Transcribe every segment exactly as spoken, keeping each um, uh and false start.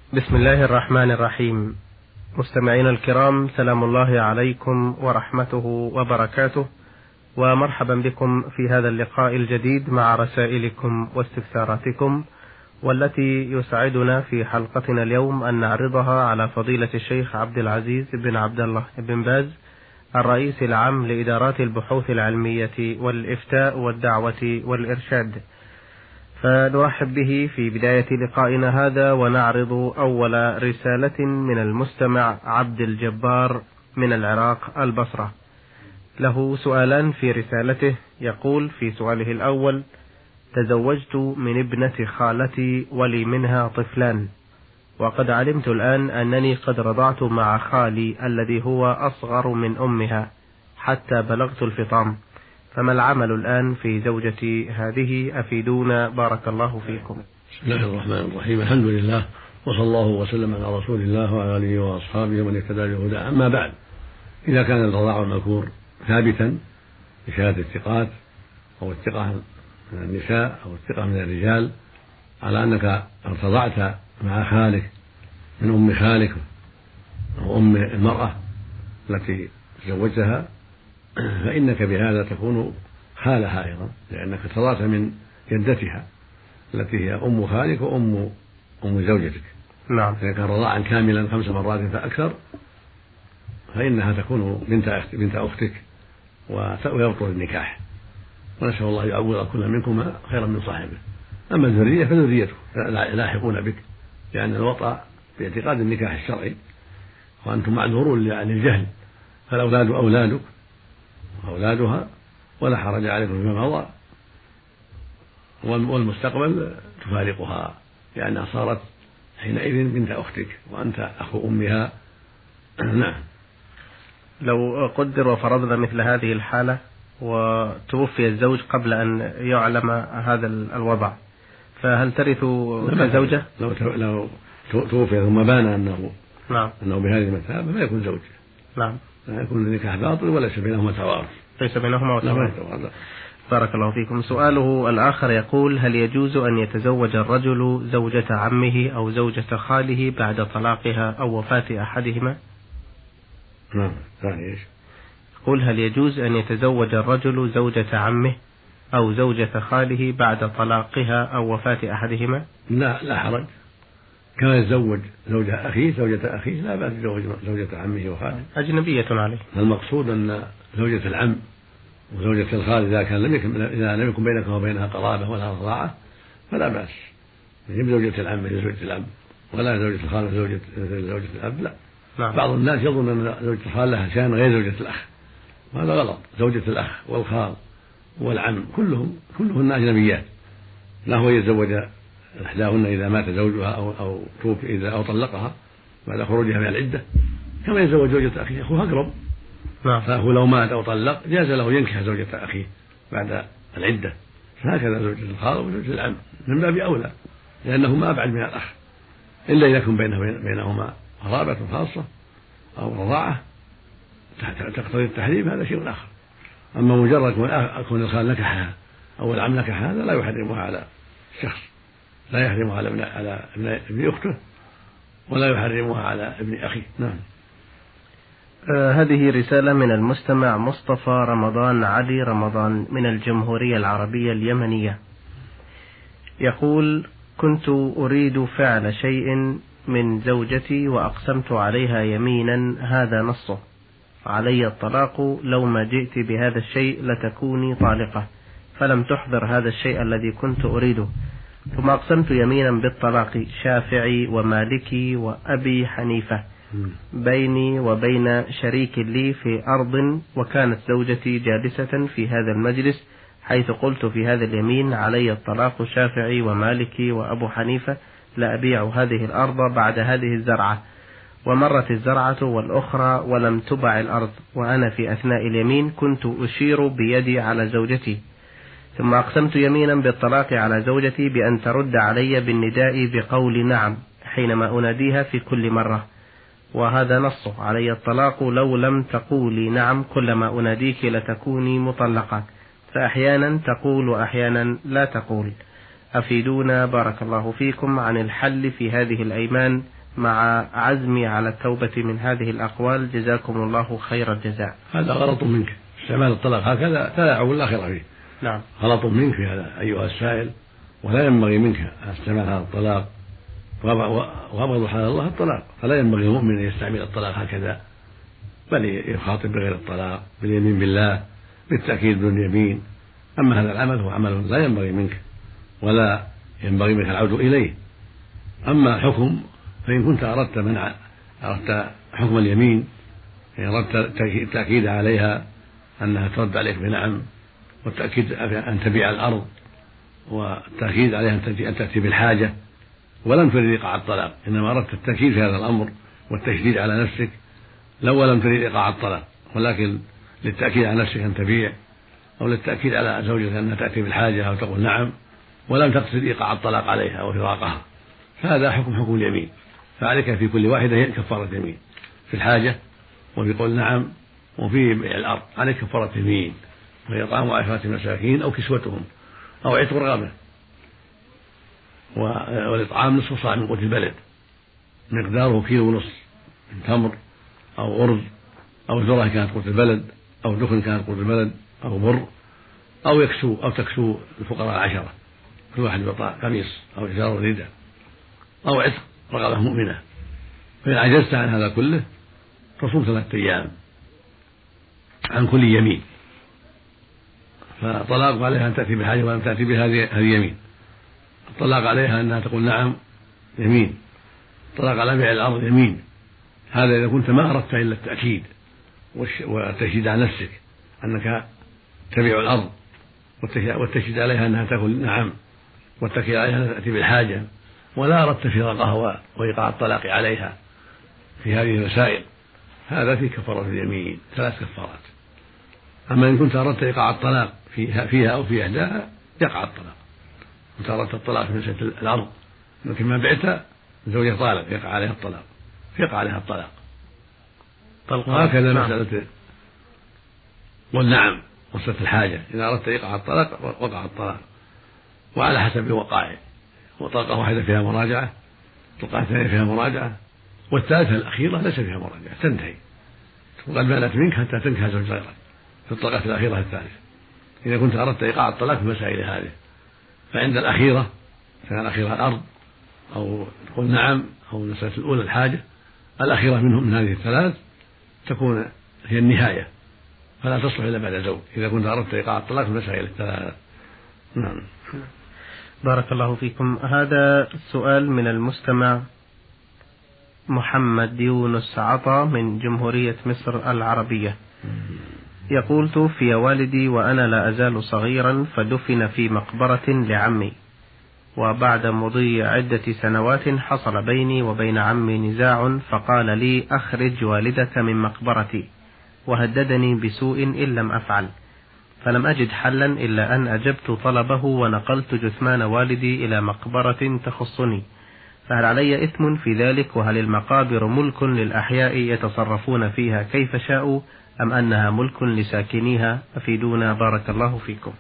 بسم الله الرحمن الرحيم. مستمعينا الكرام، سلام الله عليكم ورحمته وبركاته، ومرحبا بكم في هذا اللقاء الجديد مع رسائلكم واستفساراتكم، والتي يسعدنا في حلقتنا اليوم أن نعرضها على فضيلة الشيخ عبد العزيز بن عبد الله بن باز، الرئيس العام لإدارات البحوث العلمية والإفتاء والدعوة والإرشاد. فنرحب به في بداية لقائنا هذا، ونعرض أول رسالة من المستمع عبد الجبار من العراق البصرة. له سؤالان في رسالته. يقول في سؤاله الأول: تزوجت من ابنة خالتي ولي منها طفلان، وقد علمت الآن أنني قد رضعت مع خالي الذي هو أصغر من أمها حتى بلغت الفطام، فما العمل الآن في زوجتي هذه؟ أفيدونا بارك الله فيكم. بسم الله الرحمن الرحيم. الحمد لله، وصلى الله وسلم على رسول الله وعلى آله وأصحابه ومن اهتدى بهداه. أما بعد، إذا كان الرضاع المذكور ثابتا بشهادة الثقات أو الثقة من النساء أو الثقة من الرجال على أنك ارتضعت مع خالك من أم خالك أو أم المرأة التي تزوجتها، فإنك بهذا تكون خالها أيضا، لأنك ارتضعت من جدتها التي هي أم خالك وأم أم زوجتك. نعم. إذا كان رضاعا كاملا خمس مرات فأكثر فإنها تكون بنت بنت أختك ويبطل النكاح، ونسأل الله يعوض كل منكما خيرا من صاحبه. أما الذرية فذريته لاحقون بك، لأن الوطأ باعتقاد النكاح الشرعي، وأنتم معذورون للجهل، فالأولاد أولادك وأولادها ولا حرج عليكم فيما مضى، والمستقبل تفارقها لأنها صارت حينئذ بنت أختك وأنت أخو أمها. نعم. لو قدر وفرضنا مثل هذه الحالة وتوفي الزوج قبل أن يعلم هذا الوضع، فهل ترث كزوجة؟ لو لو توفي ثم بان أنه نعم أنه بهذه المثابة ما يكون زوج. نعم. لا يكون النكاح باطل وليس بينهما توارث. ليس بينهما توارث. بارك الله فيكم. سؤاله الآخر يقول: هل يجوز أن يتزوج الرجل زوجة عمه أو زوجة خاله بعد طلاقها أو وفاة أحدهما؟ نعم. ثاني ايش؟ يقول: هل يجوز أن يتزوج الرجل زوجة عمه أو زوجة خاله بعد طلاقها أو وفاة أحدهما؟ لا لا حرج، كما يتزوج زوجة أخيه زوجة أخيه لا بأس يتزوج زوجة عمه وخاله، أجنبية عليه. المقصود أن زوجة العم وزوجة الخال إذا كان لم يكن إذا لم يكن بينك وبينها قرابة ولا رضاعة فلا بأس، يجب زوجة العم مثل زوجة العم، ولا زوجة الخال مثل زوجة زوجة الأب. لا. نعم. بعض الناس يظن أن زوجة الخال لها شأن غير زوجة الأخ، وهذا غلط. زوجة الأخ والخال والعم كلهم كلهن أجنبيات، لا هو يتزوج إحداهن إذا مات زوجها أو أو توفي إذا أو طلقها بعد خروجها من العدة، كما يتزوج زوجة أخيه، أخوه أقرب. نعم. فهو لو مات أو طلق جاز له ينكح زوجة أخيه بعد العدة، فهكذا زوجة الخال وزوجة العم من باب أولى، لأنهما أبعد من الأخ، إلا إذا يكون بينهما قرابة خاصة أو رضاعة تقتضي التحريم، هذا شيء آخر. أما مجرد كون الخال نكحها أو العم نكحها هذا لا يحرمها على الشخص، لا يحرمها على ابن على ابن أخته ولا يحرمها على ابن أخيه. نعم. آه هذه رسالة من المستمع مصطفى رمضان علي رمضان من الجمهورية العربية اليمنية. يقول: كنت أريد فعل شيء من زوجتي وأقسمت عليها يمينا، هذا نصه: علي الطلاق لو ما جئت بهذا الشيء لتكوني طالقة، فلم تحضر هذا الشيء الذي كنت أريده، ثم أقسمت يمينا بالطلاق، شافعي ومالكي وأبي حنيفة، بيني وبين شريك لي في أرض، وكانت زوجتي جالسة في هذا المجلس، حيث قلت في هذا اليمين: علي الطلاق شافعي ومالكي وأبو حنيفة، لا أبيع هذه الأرض بعد هذه الزرعة. ومرت الزرعة والأخرى ولم تبع الأرض، وأنا في أثناء اليمين كنت أشير بيدي على زوجتي، ثم أقسمت يمينا بالطلاق على زوجتي بأن ترد علي بالنداء بقول نعم حينما أناديها في كل مرة، وهذا نصه: علي الطلاق لو لم تقولي نعم كلما أناديك لتكوني مطلقة، فأحيانا تقول وأحيانا لا تقول. أفيدونا بارك الله فيكم عن الحل في هذه الأيمان مع عزمي على التوبة من هذه الأقوال جزاكم الله خير الجزاء. هذا غلط منك، استعمال الطلاق هكذا تلاعب لا خير فيه. نعم. غلط منك في هذا أيها السائل، ولا ينبغي منك استعمال هذا الطلاق، وأبغض حلال الله الطلاق، فلا ينبغي المؤمن أن يستعمل الطلاق هكذا، بل يخاطب بغير الطلاق باليمين بالله بالتأكيد بدون يمين. أما هذا العمل هو عمل لا ينبغي منك ولا ينبغي منك العود إليه. أما الحكم فإن كنت أردت منع أردت حكم اليمين، أردت التأكيد عليها أنها ترد عليك بنعم، والتأكيد أن تبيع الأرض، والتأكيد عليها أن تأتي بالحاجة، ولم تريد إيقاع الطلاق، إنما أردت التأكيد في هذا الأمر والتشديد على نفسك، لو لم تريد إيقاع الطلاق، ولكن للتأكيد على نفسك أن تبيع، أو للتأكيد على زوجك أنها تأتي بالحاجة أو تقول نعم، ولم تقصد إيقاع الطلاق عليها أو فراقها، فهذا حكم حكم اليمين. فعليك في كل واحدة كفارة يمين، في الحاجة وفي قول نعم وفي بيع الأرض عليك كفارة يمين، وهي إطعام عشرة مساكين أو كسوتهم أو عتق رقبة، والإطعام نصف صاع من قوت البلد مقداره كيلو ونصف من تمر أو أرز أو ذرة كانت قوت البلد أو دخن كانت قوت البلد أو بر، أو يكسو أو تكسو الفقراء العشرة كل واحد يعطى قميص أو إزار رداء أو عتق رقبة مؤمنة. فإن عجزت عن هذا كله تصوم ثلاثة أيام عن كل يمين، فطلاق عليها أن تأتي بالحاجة ولم تأتي بهذه يمين، الطلاق عليها أنها تقول نعم يمين، الطلاق على بيع الأرض يمين. هذا إذا كنت ما أردت إلا التأكيد والتشديد على نفسك أنك تبيع الأرض، والتشديد عليها أنها تقول نعم، والتأكيد عليها أنها تأتي بالحاجة، ولا أردت فراقها وإيقاع الطلاق عليها في هذه المسائل، هذا في كفارة اليمين ثلاث كفارات. أما إن كنت أردت إيقاع الطلاق فيها, فيها أو في إحداها يقع الطلاق. كنت أردت الطلاق في مسألة الأرض لكن ما بعتها زوجة طالق يقع عليها الطلاق، يقع عليها الطلاق. وهكذا مسألة والنعم مسألة الحاجة، إذا أردت إيقاع الطلاق وقع الطلاق، وعلى حسب الوقائع، وطلقة واحدة فيها مراجعة، طلقة ثانية فيها مراجعة، والثالثة الأخيرة ليس فيها مراجعة تنتهي، وقد بانت منك حتى تنكح زوج غيرك في الطلقة الأخيرة الثالثة. إذا كنت أردت إيقاع الطلاق في المسائل هذه، فعند الأخيرة كان الأخيرة الأرض أو تقول نعم أو المسألة الأولى الحاجة، الأخيرة منهم من هذه الثلاث تكون هي النهاية، فلا تصلح إلا بعد زوج إذا كنت أردت إيقاع الطلاق في المسائل الثلاث. نعم. بارك الله فيكم. هذا السؤال من المستمع محمد يونس عطا من جمهورية مصر العربية، يقول: توفي والدي وأنا لا أزال صغيرا، فدفن في مقبرة لعمي، وبعد مضي عدة سنوات حصل بيني وبين عمي نزاع، فقال لي: أخرج والدك من مقبرتي، وهددني بسوء إن لم أفعل، فلم أجد حلا إلا أن أجبت طلبه ونقلت جثمان والدي إلى مقبرة تخصني، فهل علي إثم في ذلك؟ وهل المقابر ملك للأحياء يتصرفون فيها كيف شاءوا، أم أنها ملك لساكنيها؟ أفيدونا بارك الله فيكم.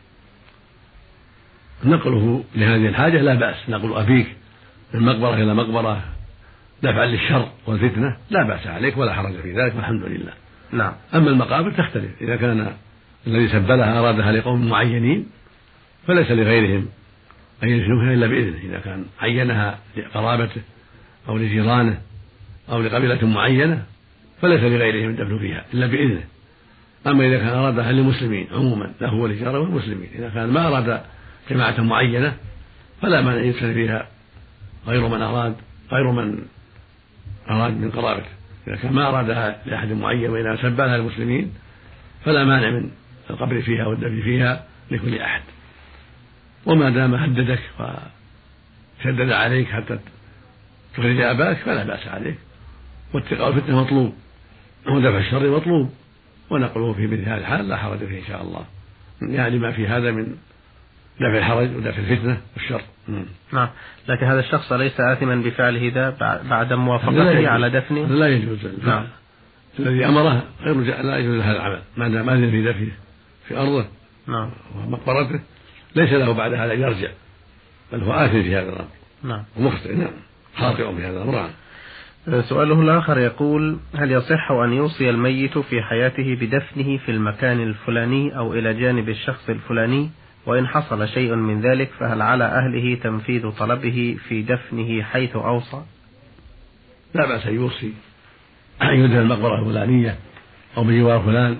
نقله لهذه الحاجة لا بأس، نقل أبيك من مقبرة إلى مقبرة دفعا للشر والفتنة لا بأس عليك ولا حرج في ذلك والحمد لله. نعم. أما المقابر تختلف، إذا كان الذي سبلها أرادها لقوم معينين فليس لغيرهم أن يدفنوها إلا بإذنه، إذا كان عينها لقرابته أو لجيرانه أو لقبيلة معينة فليس لغيرهم الدفن فيها إلا بإذنه. أما إذا كان أرادها للمسلمين عموما له ولجاره والمسلمين، إذا كان ما أراد جماعة معينة فلا مانع يدفن فيها غير من أراد غير من أراد من قرابته. إذا كان ما أرادها لأحد معين وإذا سبلها المسلمين فلا مانع من القبر فيها والدفن فيها لكل أحد. وما دام هددك وشدد عليك حتى تخرج أباك فلا بأس عليك، واتقاء الفتنة مطلوب ودفع الشر مطلوب، ونقله في مثل هذه الحال لا حرج فيه إن شاء الله، يعني ما في هذا من دفع الحرج ودفع الفتنة والشر. نعم. لكن هذا الشخص ليس آثما بفعله ذا بعد موافقته على دفنه؟ لا يجوز. نعم. الذي أمره غير لا يجوز هذا العمل ما دام أذن في دفنه في أرضه نعم ومقبرته، ليس له بعد هذا يرجع، بل هو آثم في هذا الأمر. نعم. ومخطئ. نعم. خاطئ في هذا الأمر. سؤاله الآخر يقول: هل يصح أن يوصي الميت في حياته بدفنه في المكان الفلاني أو إلى جانب الشخص الفلاني، وإن حصل شيء من ذلك فهل على أهله تنفيذ طلبه في دفنه حيث أوصى؟ لا بأس أن يوصي أن يدفن المقبرة الفلانية أو بجوار فلان،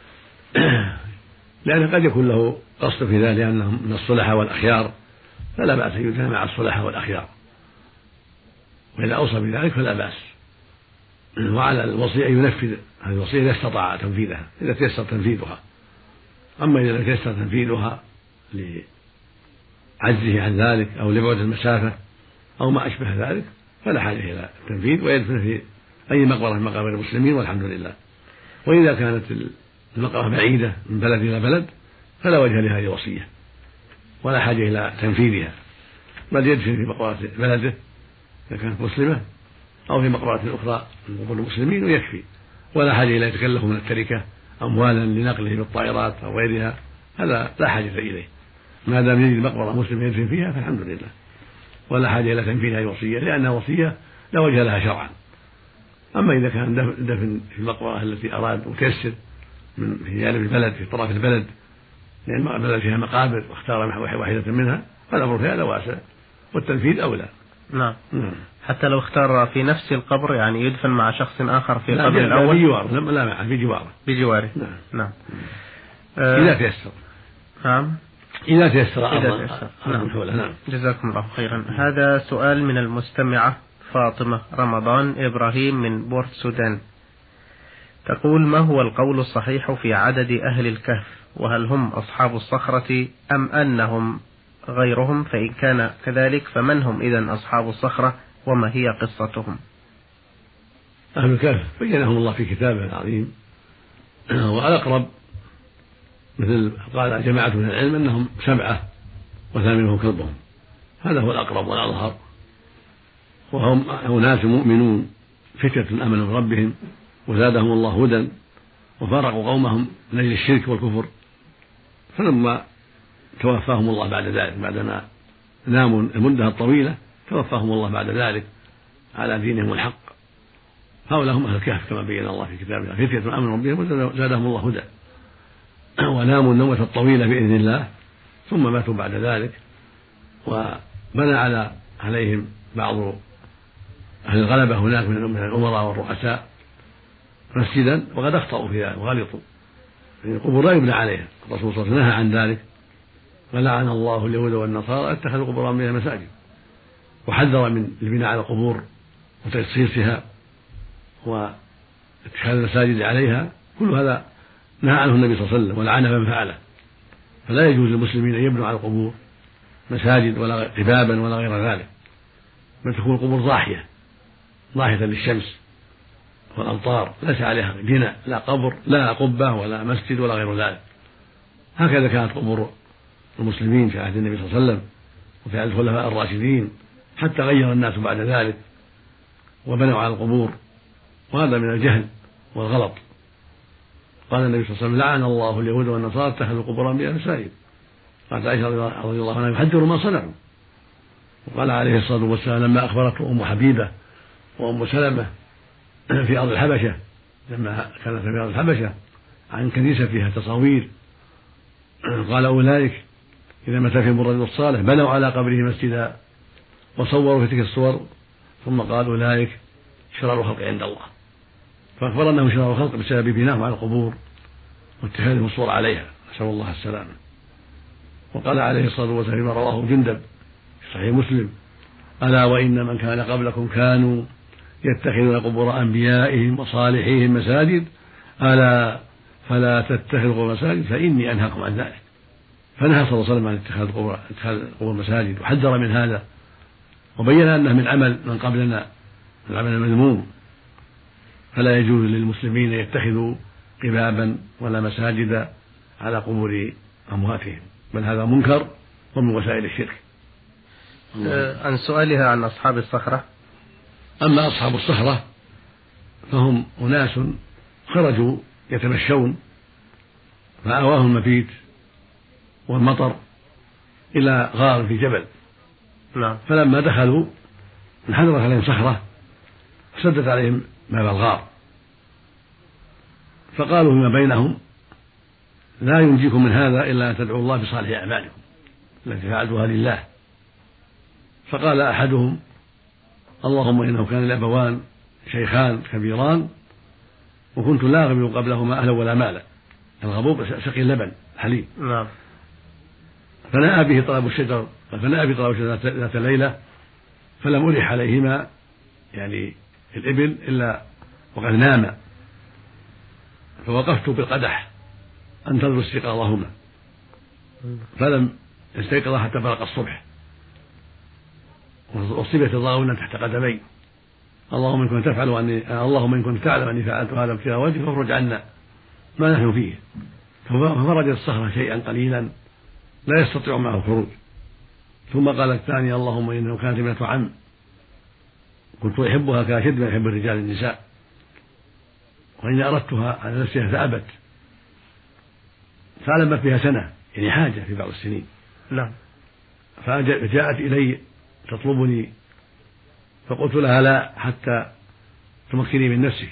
لأنه قد يكون له قصد في ذلك لأنهم من الصلحاء والأخيار، فلا بأس أن يدفن مع الصلحاء والأخيار، وإذا أوصى بذلك فلا بأس. وعلى الوصي أن ينفذ هذه الوصية إذا استطاع تنفيذها، إذا تيسر تنفيذها. أما إذا لم يتيسر تنفيذها لعجزه عن ذلك أو لبعد المسافة أو ما أشبه ذلك فلا حاجة إلى التنفيذ، ويدفن في أي مقبرة من مقابر المسلمين والحمد لله. وإذا كانت المقبرة بعيدة من بلد إلى بلد فلا وجه لهذه الوصية ولا حاجة إلى تنفيذها، بل يدفن في مقبرة بلده إذا كانت مسلمة أو في مقبرة أخرى من قبور المسلمين ويكفي، ولا حاجة إلى يتكلف من التركة أموالا لنقله بالطائرات أو غيرها، هذا لا حاجة إليه. ما دام يجد مقبرة مسلمة يدفن فيها فالحمد لله، ولا حاجة إلى تنفيذ هذه الوصية لأنها وصية لا وجه لها شرعا. أما إذا كان دفن في المقبرة التي أراد وتيسر من في جانب البلد في طرف البلد، لأن يعني البلد فيها مقابر واختار واحدة منها فالأمر فيها لا واسع، والتنفيذ أولى. نعم. نعم. حتى لو اختار في نفس القبر يعني يدفن مع شخص آخر في القبر الأول؟ بجواره، لا لا معه بجواره. بجواره. نعم. نعم. إذا تيسر. نعم. إذا تيسر. إذا تيسر. نعم. نعم. جزاكم الله خيرا. هذا سؤال من المستمعة فاطمة رمضان إبراهيم من بورت سودان، تقول: ما هو القول الصحيح في عدد أهل الكهف، وهل هم أصحاب الصخرة أم أنهم غيرهم؟ فإن كان كذلك فمن هم إذن أصحاب الصخرة وما هي قصتهم؟ أهل الكهف بينهم الله في كتابه العظيم، والأقرب مثل قال جماعة من العلم أنهم سبعة وثامنهم كلبهم، هذا هو الأقرب والأظهر، وهم أناس مؤمنون فتية آمنوا بربهم وزادهم الله هدى وفارقوا قومهم من أجل الشرك والكفر، فلما توفاهم الله بعد ذلك بعدما ناموا المدة الطويلة توفاهم الله بعد ذلك على دينهم الحق. هؤلاء هم أهل الكهف كما بين الله في كتابه، فتية آمنوا بربهم وزادهم الله هدى، وناموا النومة الطويلة بإذن الله ثم ماتوا بعد ذلك، وبنى على عليهم بعض أهل الغلبة هناك من الأمراء والرؤساء مسجدا، وقد أخطأوا في ذلك وغلطوا، القبور لا يبنى عليها، الرسول صلى الله عليه وسلم نهى عن ذلك، ولعن الله اليهود والنصارى اتخذوا قبور أنبياء مساجد، وحذر من البناء على القبور وتجصيصها واتخاذ المساجد عليها، كل هذا نهى عنه النبي صلى الله عليه وسلم ولعن من فعله. فلا يجوز للمسلمين أن يبنوا على القبور مساجد ولا قبابا ولا غير ذلك، بل تكون القبور ضاحية ضاحية للشمس والأمطار، ليس عليها بناء، لا قبر لا قبة ولا مسجد ولا غير ذلك. هكذا كانت قبور المسلمين في عهد النبي صلى الله عليه وسلم وفي عهد الخلفاء الراشدين، حتى غير الناس بعد ذلك وبنوا على القبور، وهذا من الجهل والغلط. قال النبي صلى الله عليه وسلم: لعن الله اليهود والنصارى اتخذوا قبور أنبياء مساجد. قالت عائشة رضي الله عنها: يحذر ما صنعوا. وقال عليه الصلاة والسلام لما أخبرته أم حبيبة وأم سلمة في أرض الحبشة، لما كانت في أرض الحبشة عن كنيسة فيها تصاوير، قال: أولئك إذا مات فيهم الرجل الصالح بنوا على قبره مسجدا وصوروا في تلك الصور، ثم قال: أولئك شرار الخلق عند الله. فأخبر أنهم شرار الخلق بسبب بنائهم على القبور واتخاذهم الصور عليها، نسأل الله السلامة. وقال عليه الصلاة والسلام فيما رواه جندب في صحيح مسلم: ألا وإن من كان قبلكم كانوا يتخذون قبور أنبيائهم وصالحيهم مساجد، ألا فلا تتخذوا قبور مساجد فإني أنهاكم عن ذلك. فنهى صلى الله عليه وسلم عن اتخاذ القبور اتخاذ قبور مساجد، وحذر من هذا، وبين أنه من عمل من قبلنا، من عمل المذموم، فلا يجوز للمسلمين أن يتخذوا قبابا ولا مساجد على قبور أمواتهم، بل هذا منكر ومن وسائل الشرك. عن سؤالها عن أصحاب الصخرة: أما أصحاب الصخرة فهم أناس خرجوا يتمشون فآواهم المبيت والمطر إلى غار في جبل، نعم. فلما دخلوا انحدرت عليهم صخرة سدت عليهم باب الغار، فقالوا فيما بينهم لا ينجيكم من هذا إلا أن تدعوا الله بصالح أعمالكم التي فعلتها لله. فقال أحدهم اللهم إنه كان الأبوان شيخان كبيران وكنت لا أغبن قبلهما أهلا ولا مالا. الغبوب سقي اللبن حليب. نعم. فنأى به طلب الشجر فنأى به طلب الشجر ذات ليلة فلم أرح عليهما يعني الإبل إلا وقد نام، فوقفت بالقدح أنتظر استيقاظهما فلم يستيقظ حتى برق الصبح وصبت الضاغون تحت قدمي. اللهم إن كنت تفعل أني اللهم إن كنت تعلم أني فعلت هذا ابتغاء وجهك فافرج عنا ما نحن فيه. ففرج الصخرة شيئا قليلا لا يستطيع معه الخروج. ثم قال الثاني اللهم إنه كانت ابنة عم كنت أحبها كأشد ما يحب الرجال النساء وإني أردتها على نفسها فأبت فألمت بها سنة يعني حاجة في بعض السنين. نعم. فجاءت إلي تطلبني فقلت لها لا حتى تمكني من نفسك،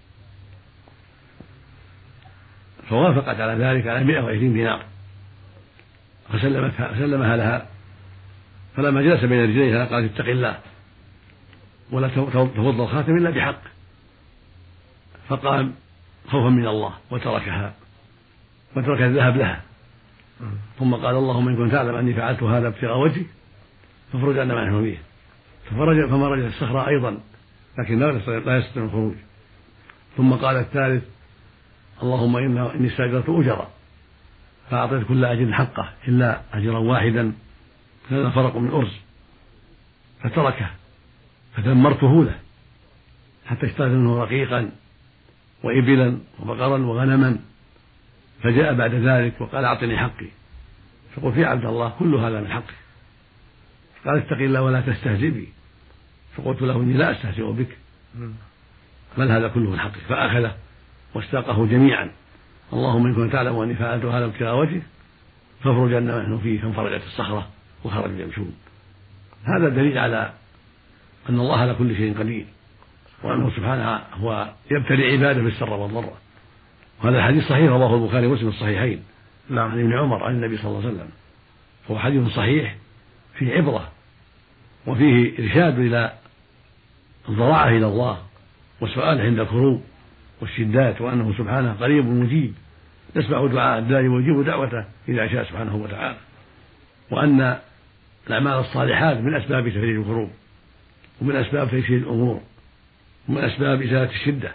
فوافقت على ذلك على مئة وعشرين دينار فسلمتها سلمها لها. فلما جلس بين رجليها قالت اتق الله ولا تفض الخاتم إلا بحق، فقام خوفا من الله وتركها وترك الذهب لها. ثم قال اللهم إن كنت تعلم أني فعلت هذا ابتغاء وجهك فافرج عنا ما نحن فيه. ففرج فمرج الصخرة أيضا لكن لا يستطيع الخروج. ثم قال الثالث اللهم إني استأجرت أجرا فأعطيت كل أجر حقه إلا أجرا واحدا هذا فرق من أرز فتركه فدمرته له حتى اشتريت منه رقيقا وإبلا وبقرا وغنما. فجاء بعد ذلك وقال أعطني حقي، فقلت يا عبد الله كل هذا من حقي. قال اتق الله ولا تستهزئ بي، فقلت له إني لا أستهزئ بك بل هذا كله من حقي. فأخذه واستاقه جميعا اللهم إن كنت تعلم أني فعلت هذا ابتغاء وجهك فافرج عنا ما نحن فيه. فانفرجت الصخرة وخرجوا يمشون. هذا دليل على أن الله على كل شيء قدير وأنه سبحانه هو يبتلي عباده بالسر والضر. وهذا الحديث صحيح رواه البخاري ومسلم الصحيحين نعم. عن ابن عمر عن النبي صلى الله عليه وسلم، فهو حديث صحيح فيه عبرة وفيه إرشاد إلى الضراعة إلى الله والسؤال عند الكروب والشدات وأنه سبحانه قريب مجيب يسمع دعاء الداعي ويجيب دعوته إذا شاء سبحانه وتعالى، وأن الأعمال الصالحات من أسباب تفريج الكروب ومن أسباب تيسير الأمور ومن أسباب إزالة الشدة.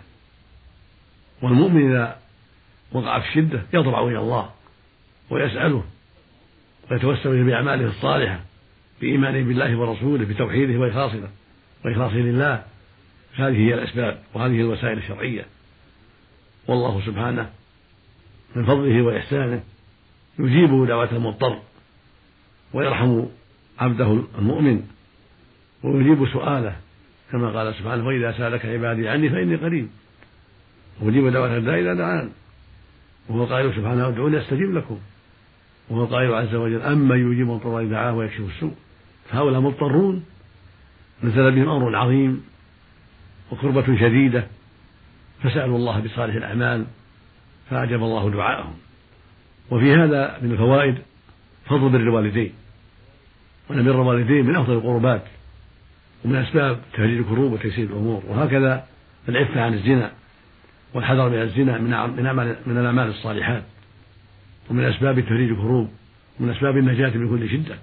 والمؤمن إذا وقع في الشدة يضرع إلى الله ويسأله ويتوسل إليه بأعماله الصالحة بإيمانه بالله ورسوله بتوحيده وإخلاصه وإخلاصه لله. هذه هي الأسباب وهذه الوسائل الشرعية. والله سبحانه من فضله وإحسانه يجيب دعوة المضطر ويرحم عبده المؤمن ويجيب سؤاله كما قال سبحانه وإذا سألك عبادي عني فإني قريب أجيب دعوة الداعي إذا دعان. وهو قائل سبحانه ادعوني أستجيب لكم. وهو قائل عز وجل أما يجيب المضطر إذا دعاه ويكشف السوء. فهؤلاء مضطرون نزل بهم أمر عظيم وكربة شديدة فسألوا الله بصالح الأعمال فأعجب الله دعاءهم. وفي هذا من الفوائد فضل بر الوالدين، وأن بر الوالدين من أفضل القربات ومن أسباب تهجير الكروب وتيسير الأمور. وهكذا العفة عن الزنا والحذر من الزنا من الأعمال الصالحات ومن أسباب تهجير الكروب ومن أسباب النجاة من كل شدة.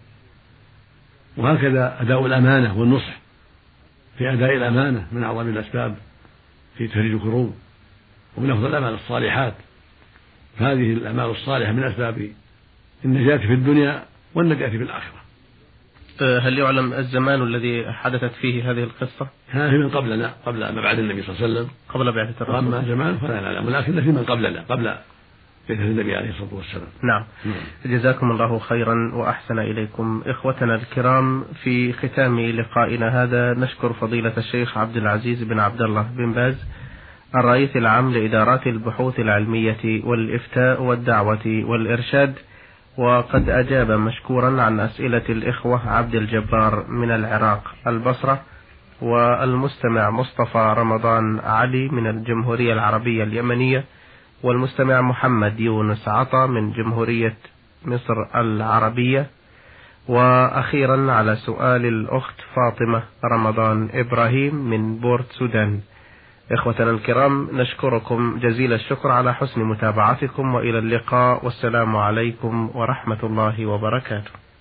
وهكذا أداء الأمانة والنصح في أداء الأمانة من أعظم الأسباب في تهجير الكروب ومن أفضل الأعمال الصالحات. فهذه الأعمال الصالحة من أسباب النجاة في الدنيا والنجاة في الآخرة. هل يعلم الزمان الذي حدثت فيه هذه القصة؟ هذه من قبلنا قبل ما بعد النبي صلى الله عليه وسلم قبل بعثة الرسول. أما زمان فلا نعلم ولكن في من قبلنا قبل بعثة النبي عليه الصلاة والسلام. نعم. جزاكم الله خيرا وأحسن إليكم. إخوتنا الكرام، في ختام لقائنا هذا نشكر فضيلة الشيخ عبد العزيز بن عبد الله بن باز الرئيس العام لإدارات البحوث العلمية والإفتاء والدعوة والإرشاد، وقد أجاب مشكورا عن أسئلة الإخوة عبد الجبار من العراق البصرة والمستمع مصطفى رمضان علي من الجمهورية العربية اليمنية، والمستمع محمد يونس عطا من جمهورية مصر العربية. وأخيرا على سؤال الأخت فاطمة رمضان إبراهيم من بورت سودان. إخوتنا الكرام، نشكركم جزيل الشكر على حسن متابعتكم، وإلى اللقاء، والسلام عليكم ورحمة الله وبركاته.